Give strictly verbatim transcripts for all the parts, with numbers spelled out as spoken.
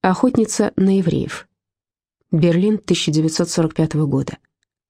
Охотница на евреев. Берлин тысяча девятьсот сорок пятого года.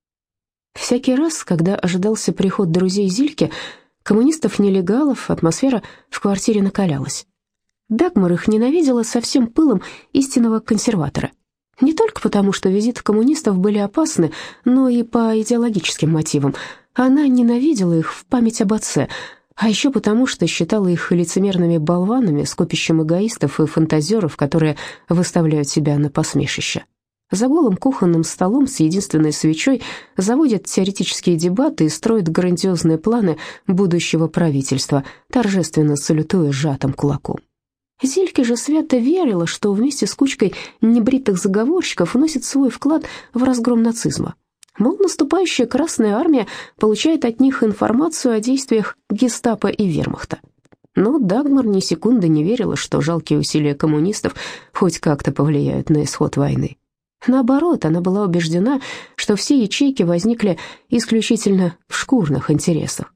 Всякий раз, когда ожидался приход друзей Зильки, коммунистов-нелегалов, атмосфера в квартире накалялась. Дагмар их ненавидела со всем пылом истинного консерватора. Не только потому, что визиты коммунистов были опасны, но и по идеологическим мотивам. Она ненавидела их в память об отце, а еще потому, что считала их лицемерными болванами, скопищем эгоистов и фантазеров, которые выставляют себя на посмешище. За голым кухонным столом с единственной свечой заводят теоретические дебаты и строят грандиозные планы будущего правительства, торжественно салютуя сжатым кулаком. Зильке же свято верила, что вместе с кучкой небритых заговорщиков вносит свой вклад в разгром нацизма. Мол, наступающая Красная Армия получает от них информацию о действиях гестапо и вермахта. Но Дагмар ни секунды не верила, что жалкие усилия коммунистов хоть как-то повлияют на исход войны. Наоборот, она была убеждена, что все ячейки возникли исключительно в шкурных интересах.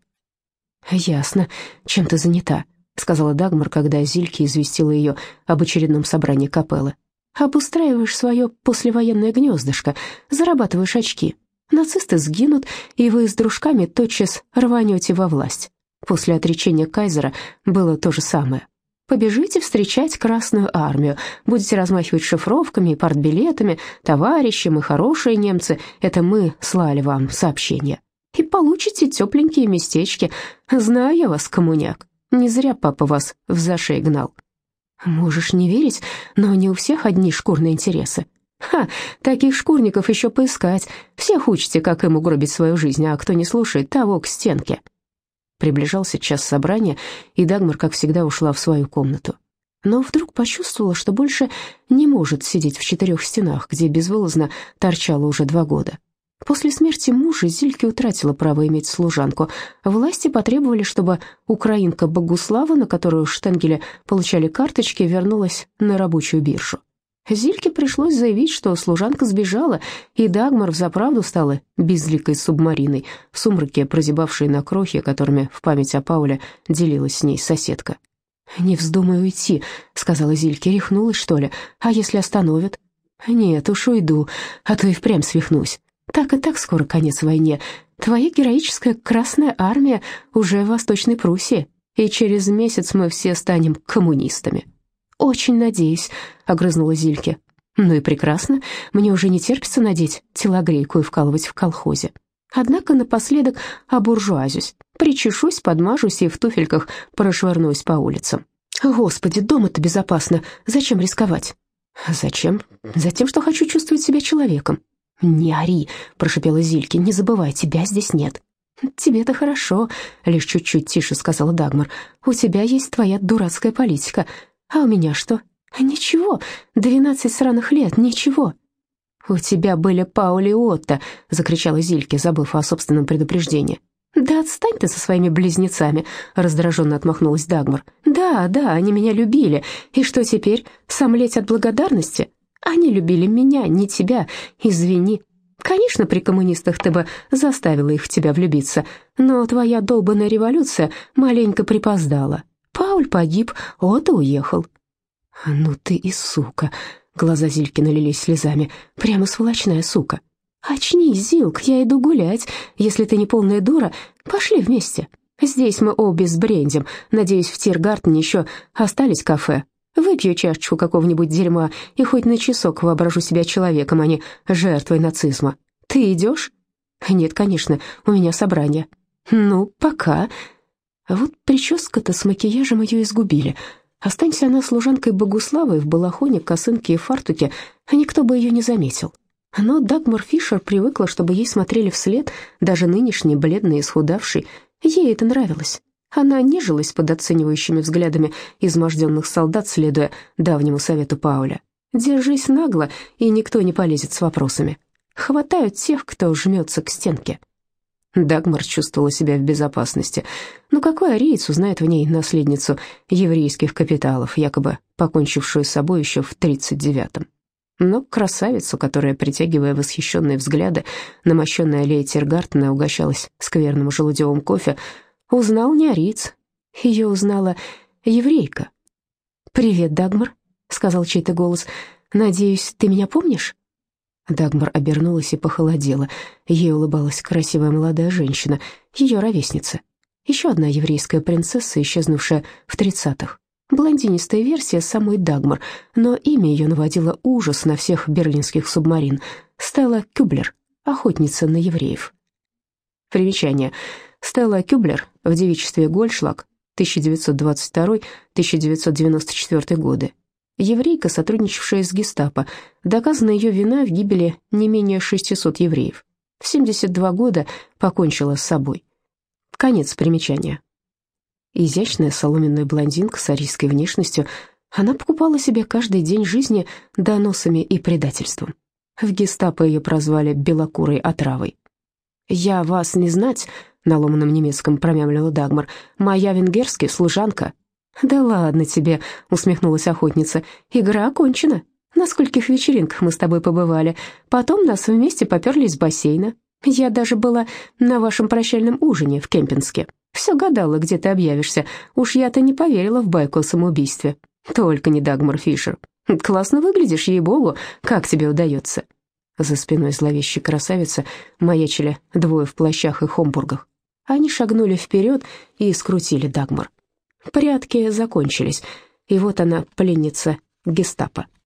«Ясно, чем ты занята», — сказала Дагмар, когда Зильке известила ее об очередном собрании капеллы. «Обустраиваешь свое послевоенное гнездышко, зарабатываешь очки. Нацисты сгинут, и вы с дружками тотчас рванете во власть. После отречения кайзера было то же самое. Побежите встречать Красную Армию, будете размахивать шифровками и партбилетами. Товарищи, мы хорошие немцы, это мы слали вам сообщения. И получите тепленькие местечки. Знаю я вас, коммуняк, не зря папа вас в зашей гнал». «Можешь не верить, но не у всех одни шкурные интересы». «Ха, таких шкурников еще поискать. Всех учите, как им угробить свою жизнь, а кто не слушает, того к стенке». Приближался час собрания, и Дагмар, как всегда, ушла в свою комнату. Но вдруг почувствовала, что больше не может сидеть в четырех стенах, где безвылазно торчала уже два года. После смерти мужа Зильке утратила право иметь служанку. Власти потребовали, чтобы украинка Богуслава, на которую Штенгеля получали карточки, вернулась на рабочую биржу. Зильке пришлось заявить, что служанка сбежала, и Дагмар взаправду стала безликой субмариной, в сумраке прозябавшей на крохи, которыми в память о Пауле делилась с ней соседка. «Не вздумай уйти», — сказала Зильке, — «рехнулась, что ли? А если остановят?» «Нет уж, уйду, а то и впрямь свихнусь. Так и так скоро конец войне. Твоя героическая Красная Армия уже в Восточной Пруссии, и через месяц мы все станем коммунистами». «Очень надеюсь», — огрызнула Зильке. «Ну и прекрасно, мне уже не терпится надеть телогрейку и вкалывать в колхозе. Однако напоследок обуржуазюсь, причешусь, подмажусь и в туфельках прошвырнусь по улицам. Господи, дома-то безопасно, зачем рисковать?» «Зачем? Затем, что хочу чувствовать себя человеком». «Не ори», — прошипела Зильке, — «не забывай, тебя здесь нет». «Тебе-то хорошо», — лишь чуть-чуть тише сказала Дагмар. «У тебя есть твоя дурацкая политика. А у меня что? Ничего, двенадцать сраных лет, ничего». «У тебя были Паули и Отто», — закричала Зильке, забыв о собственном предупреждении. «Да отстань ты со своими близнецами», — раздраженно отмахнулась Дагмар. «Да, да, они меня любили. И что теперь, сомлеть от благодарности? Они любили меня, не тебя, извини. Конечно, при коммунистах ты бы заставила их в тебя влюбиться, но твоя долбанная революция маленько припоздала. Пауль погиб, Отто уехал». «Ну ты и сука», — глаза Зильки налились слезами, — «прямо сволочная сука». «Очнись, Зилк, я иду гулять. Если ты не полная дура, пошли вместе. Здесь мы обе сбрендим. Надеюсь, в Тиргартене еще остались кафе. Выпью чашечку какого-нибудь дерьма и хоть на часок воображу себя человеком, а не жертвой нацизма. Ты идешь?» «Нет, конечно, у меня собрание». «Ну, пока». А вот прическа-то с макияжем ее изгубили. Останься она служанкой Богуславой в балахоне, косынке и фартуке, никто бы ее не заметил. Но Дагмар Фишер привыкла, чтобы ей смотрели вслед, даже нынешний, бледный и исхудавший. Ей это нравилось. Она нежилась под оценивающими взглядами изможденных солдат, следуя давнему совету Пауля. «Держись нагло, и никто не полезет с вопросами. Хватают тех, кто жмется к стенке». Дагмар чувствовала себя в безопасности. Ну какой ариец узнает в ней наследницу еврейских капиталов, якобы покончившую с собой еще в тридцать девятом? Но красавицу, которая, притягивая восхищенные взгляды, на мощенной аллее Тиргартена угощалась скверным желудевым кофе, узнал не ариец. Ее узнала еврейка. «Привет, Дагмар», — сказал чей-то голос. «Надеюсь, ты меня помнишь?» Дагмар обернулась и похолодела. Ей улыбалась красивая молодая женщина, ее ровесница. Еще одна еврейская принцесса, исчезнувшая в тридцатых. Блондинистая версия самой Дагмар, но имя ее наводило ужас на всех берлинских субмарин. Стелла Кюблер, охотница на евреев. Примечание. Стелла Кюблер в девичестве Гольдшлаг, тысяча девятьсот двадцать второй — тысяча девятьсот девяносто четвёртый годы. Еврейка, сотрудничавшая с гестапо. Доказана ее вина в гибели не менее шестисот евреев. В семьдесят два года покончила с собой. Конец примечания. Изящная соломенная блондинка с арийской внешностью, она покупала себе каждый день жизни доносами и предательством. В гестапо ее прозвали «белокурой отравой». «Я вас не знать», — на ломаном немецком промямлила Дагмар, — «моя венгерская служанка». «Да ладно тебе», — усмехнулась охотница, — «игра окончена. На скольких вечеринках мы с тобой побывали. Потом нас вместе поперли из бассейна. Я даже была на вашем прощальном ужине в Кемпинске. Все гадала, где ты объявишься. Уж я-то не поверила в байку о самоубийстве. Только не Дагмар Фишер. Классно выглядишь, ей-богу, как тебе удается». За спиной зловещей красавицы маячили двое в плащах и хомбургах. Они шагнули вперед и скрутили Дагмар. Прятки закончились, и вот она, пленница гестапо.